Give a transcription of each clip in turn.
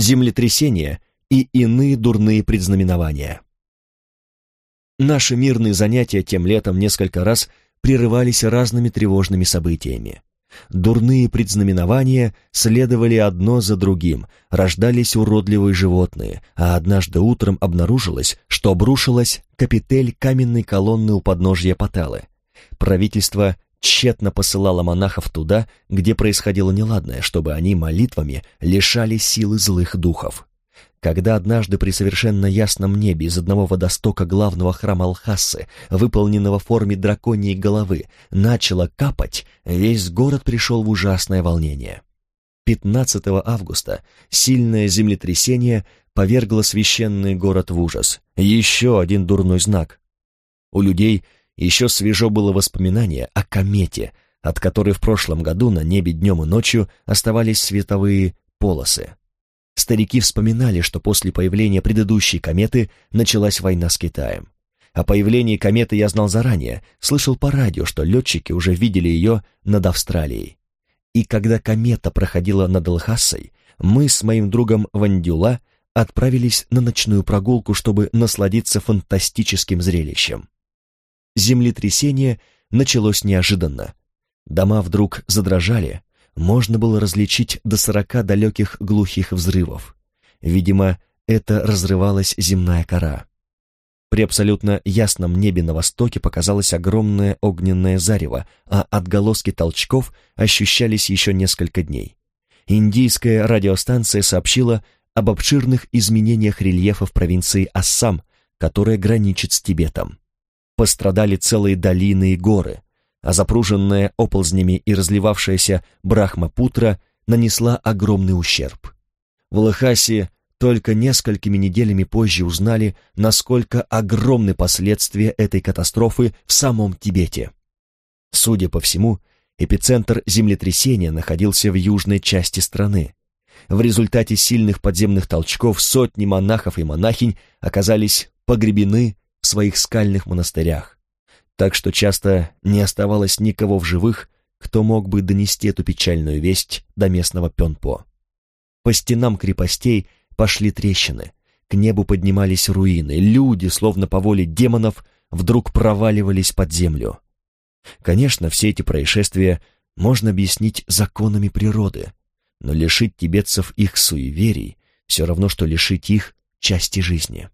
землетрясения и иные дурные предзнаменования. Наши мирные занятия тем летом несколько раз прерывались разными тревожными событиями. Дурные предзнаменования следовали одно за другим, рождались уродливые животные, а однажды утром обнаружилось, что обрушилась капитель каменной колонны у подножья Паталы. Правительство тщетно посылало монахов туда, где происходило неладное, чтобы они молитвами лишали силы злых духов. Когда однажды при совершенно ясном небе из одного водостока главного храма Лхасы, выполненного в форме драконьей головы, начало капать, весь город пришел в ужасное волнение. 15 августа сильное землетрясение повергло священный город в ужас. Еще один дурной знак. У людей еще свежо было воспоминание о комете, от которой в прошлом году на небе днем и ночью оставались световые полосы. Старики вспоминали, что после появления предыдущей кометы началась война с Китаем. О появлении кометы я знал заранее, слышал по радио, что летчики уже видели ее над Австралией. И когда комета проходила над Лхасой, мы с моим другом Вандюла отправились на ночную прогулку, чтобы насладиться фантастическим зрелищем. Землетрясение началось неожиданно. Дома вдруг задрожали, можно было различить до 40 далеких глухих взрывов. Видимо, это разрывалась земная кора. При абсолютно ясном небе на востоке показалось огромное огненное зарево, а отголоски толчков ощущались еще несколько дней. Индийская радиостанция сообщила об обширных изменениях рельефа в провинции Ассам, которая граничит с Тибетом. Пострадали целые долины и горы, а запруженная оползнями и разливавшаяся Брахмапутра нанесла огромный ущерб. В Лхасе только несколькими неделями позже узнали, насколько огромны последствия этой катастрофы в самом Тибете. Судя по всему, эпицентр землетрясения находился в южной части страны. В результате сильных подземных толчков сотни монахов и монахинь оказались погребены в своих скальных монастырях, так что часто не оставалось никого в живых, кто мог бы донести эту печальную весть до местного Пёнпо. По стенам крепостей пошли трещины, к небу поднимались руины, люди, словно по воле демонов, вдруг проваливались под землю. Конечно, все эти происшествия можно объяснить законами природы, но лишить тибетцев их суеверий все равно, что лишить их части жизни.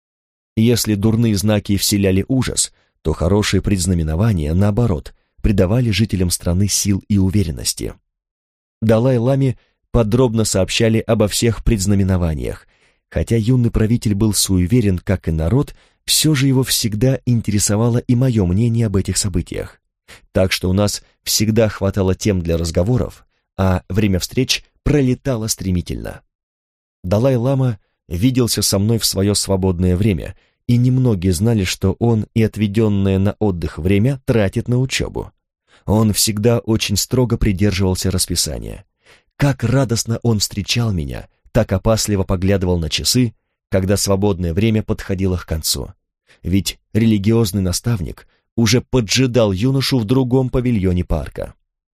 Если дурные знаки вселяли ужас, то хорошие предзнаменования, наоборот, придавали жителям страны сил и уверенности. Далай-ламе подробно сообщали обо всех предзнаменованиях. Хотя юный правитель был суеверен, как и народ, все же его всегда интересовало и мое мнение об этих событиях. Так что у нас всегда хватало тем для разговоров, а время встреч пролетало стремительно. Далай-лама виделся со мной в свое свободное время, и немногие знали, что он и отведенное на отдых время тратит на учебу. Он всегда очень строго придерживался расписания. Как радостно он встречал меня, так опасливо поглядывал на часы, когда свободное время подходило к концу. Ведь религиозный наставник уже поджидал юношу в другом павильоне парка.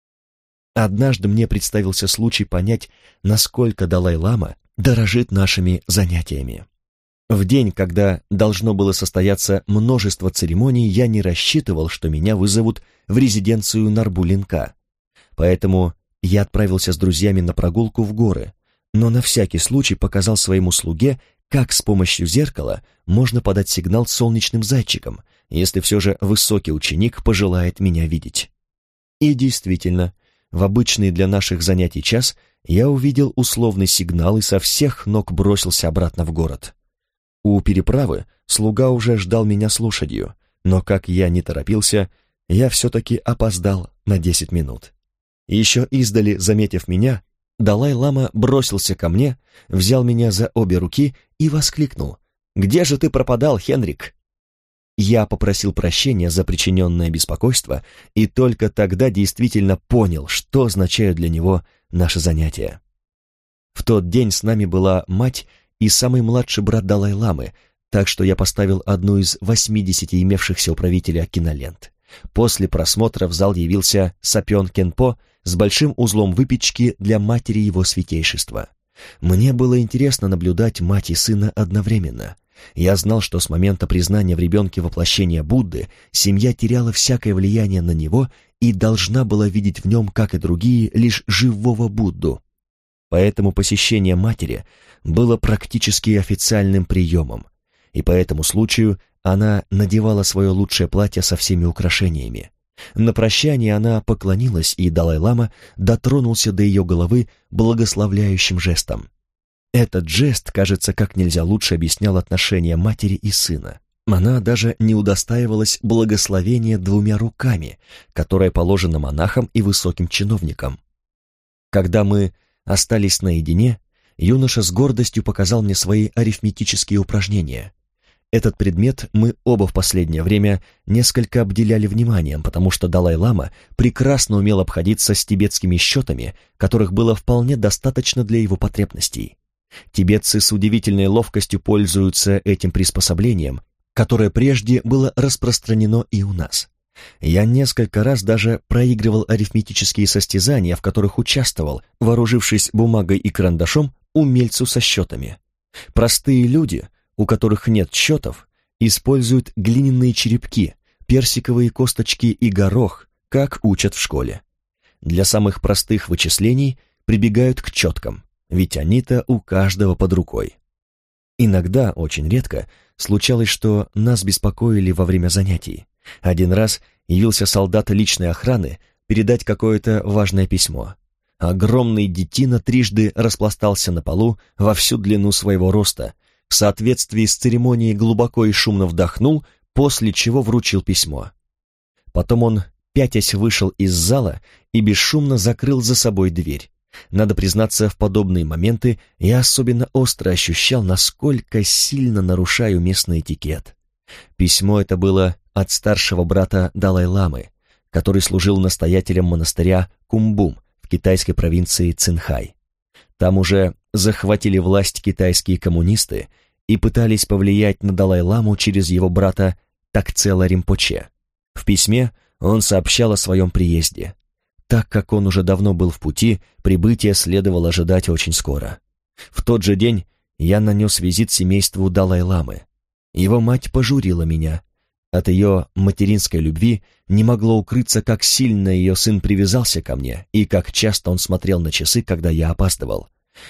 Однажды мне представился случай понять, насколько Далай-лама дорожит нашими занятиями. В день, когда должно было состояться множество церемоний, я не рассчитывал, что меня вызовут в резиденцию Нарбулинка. Поэтому я отправился с друзьями на прогулку в горы, но на всякий случай показал своему слуге, как с помощью зеркала можно подать сигнал солнечным зайчикам, если все же высокий ученик пожелает меня видеть. И действительно, в обычный для наших занятий час я увидел условный сигнал и со всех ног бросился обратно в город. У переправы слуга уже ждал меня с лошадью, но как я не торопился, я все-таки опоздал на 10 минут. Еще издали, заметив меня, Далай-лама бросился ко мне, взял меня за обе руки и воскликнул: «Где же ты пропадал, Хенрик?» Я попросил прощения за причиненное беспокойство и только тогда действительно понял, что означают для него наши занятия. В тот день с нами была мать и самый младший брат Далай-ламы, так что я поставил одну из 80 имевшихся у правителя кинолент. После просмотра в зал явился Сапён Кенпо с большим узлом выпечки для матери его святейшества. Мне было интересно наблюдать мать и сына одновременно. Я знал, что с момента признания в ребенке воплощения Будды семья теряла всякое влияние на него и должна была видеть в нем, как и другие, лишь живого Будду. Поэтому посещение матери было практически официальным приемом, и по этому случаю она надевала свое лучшее платье со всеми украшениями. На прощание она поклонилась, и Далай-лама дотронулся до ее головы благословляющим жестом. Этот жест, кажется, как нельзя лучше объяснял отношения матери и сына. Она даже не удостаивалась благословения 2 руками, которое положено монахам и высоким чиновникам. Когда мы остались наедине, юноша с гордостью показал мне свои арифметические упражнения. Этот предмет мы оба в последнее время несколько обделяли вниманием, потому что Далай-лама прекрасно умел обходиться с тибетскими счетами, которых было вполне достаточно для его потребностей. Тибетцы с удивительной ловкостью пользуются этим приспособлением, которое прежде было распространено и у нас. Я несколько раз даже проигрывал арифметические состязания, в которых участвовал, вооружившись бумагой и карандашом, умельцу со счетами. Простые люди, у которых нет счетов, используют глиняные черепки, персиковые косточки и горох, как учат в школе. Для самых простых вычислений прибегают к четкам, ведь они-то у каждого под рукой. Иногда, очень редко, случалось, что нас беспокоили во время занятий. Один раз явился солдат личной охраны передать какое-то важное письмо. Огромный детина трижды распластался на полу во всю длину своего роста, в соответствии с церемонией глубоко и шумно вдохнул, после чего вручил письмо. Потом он, пятясь, вышел из зала и бесшумно закрыл за собой дверь. Надо признаться, в подобные моменты я особенно остро ощущал, насколько сильно нарушаю местный этикет. Письмо это было от старшего брата Далай-ламы, который служил настоятелем монастыря Кумбум в китайской провинции Цинхай. Там уже захватили власть китайские коммунисты и пытались повлиять на Далай-ламу через его брата Такцела Ринпоче. В письме он сообщал о своем приезде. Так как он уже давно был в пути, прибытие следовало ожидать очень скоро. В тот же день я нанес визит семейству Далай-ламы. Его мать пожурила меня. От ее материнской любви не могло укрыться, как сильно ее сын привязался ко мне и как часто он смотрел на часы, когда я опаздывал.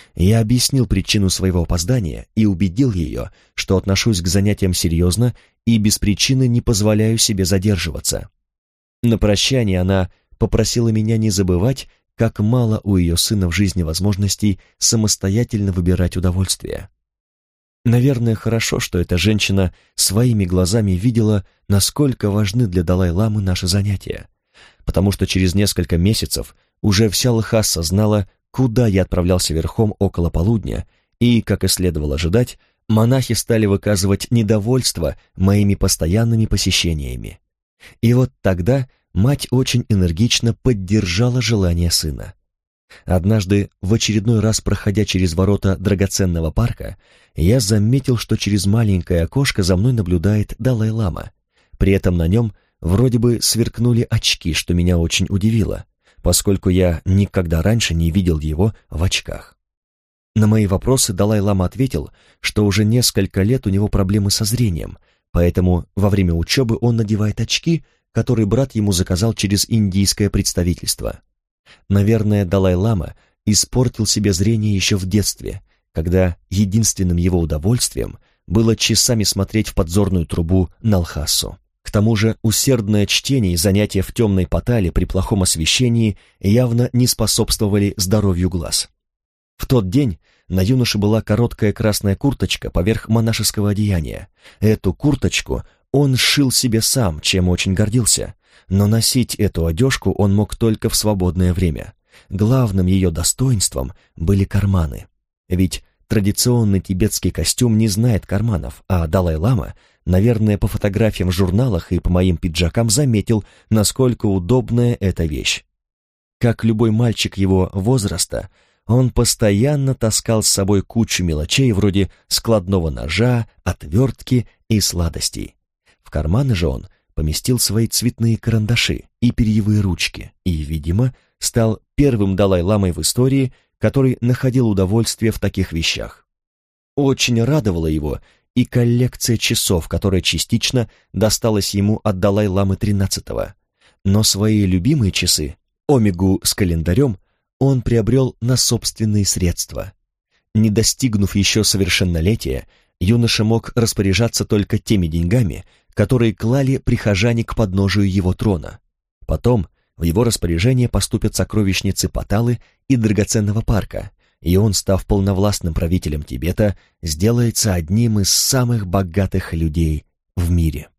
Я объяснил причину своего опоздания и убедил ее, что отношусь к занятиям серьезно и без причины не позволяю себе задерживаться. На прощание она попросила меня не забывать, как мало у ее сына в жизни возможностей самостоятельно выбирать удовольствия. Наверное, хорошо, что эта женщина своими глазами видела, насколько важны для Далай-ламы наши занятия, потому что через несколько месяцев уже вся Лхаса знала, куда я отправлялся верхом около полудня, и, как и следовало ожидать, монахи стали выказывать недовольство моими постоянными посещениями. И вот тогда мать очень энергично поддержала желание сына. Однажды, в очередной раз проходя через ворота драгоценного парка, я заметил, что через маленькое окошко за мной наблюдает Далай-лама. При этом на нем вроде бы сверкнули очки, что меня очень удивило, поскольку я никогда раньше не видел его в очках. На мои вопросы Далай-лама ответил, что уже несколько лет у него проблемы со зрением, поэтому во время учебы он надевает очки, которые брат ему заказал через индийское представительство. Наверное, Далай-лама испортил себе зрение еще в детстве, когда единственным его удовольствием было часами смотреть в подзорную трубу на Лхасу. К тому же усердное чтение и занятия в темной потале при плохом освещении явно не способствовали здоровью глаз. В тот день на юноше была короткая красная курточка поверх монашеского одеяния. Эту курточку он сшил себе сам, чем очень гордился, но носить эту одежку он мог только в свободное время. Главным ее достоинством были карманы. Ведь традиционный тибетский костюм не знает карманов, а Далай-лама, наверное, по фотографиям в журналах и по моим пиджакам заметил, насколько удобная эта вещь. Как любой мальчик его возраста, он постоянно таскал с собой кучу мелочей вроде складного ножа, отвертки и сладостей. В карманы же он поместил свои цветные карандаши и перьевые ручки и, видимо, стал первым Далай-ламой в истории, который находил удовольствие в таких вещах. Очень радовала его и коллекция часов, которая частично досталась ему от Далай-ламы XIII. Но свои любимые часы, омегу с календарем, он приобрел на собственные средства. Не достигнув еще совершеннолетия, юноша мог распоряжаться только теми деньгами, которые клали прихожане к подножию его трона. Потом в его распоряжение поступят сокровищницы Паталы и драгоценного парка, и он, став полновластным правителем Тибета, сделается одним из самых богатых людей в мире.